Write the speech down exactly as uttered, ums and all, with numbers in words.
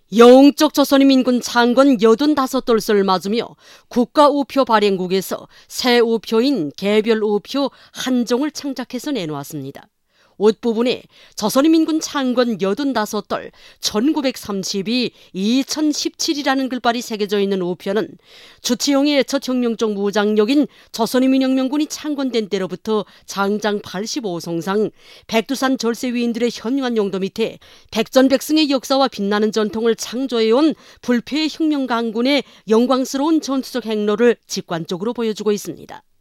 영적 조선인민군 창건 여든다섯 돌선을 맞으며 국가우표 발행국에서 새 우표인 개별 우표 한 종을 창작해서 내놓았습니다. 옷 부분에 조선인민군 창건 여든다섯 돌 천구백삼십이 이천십칠이라는 글발이 새겨져 있는 우표는 주치용의 첫 혁명적 무장력인 조선인민혁명군이 창건된 때로부터 장장 팔십오 성상 백두산 절세 위인들의 현유한 용도 밑에 백전백승의 역사와 빛나는 전통을 창조해온 불패의 혁명 강군의 영광스러운 전투적 행로를 직관적으로 보여주고 있습니다.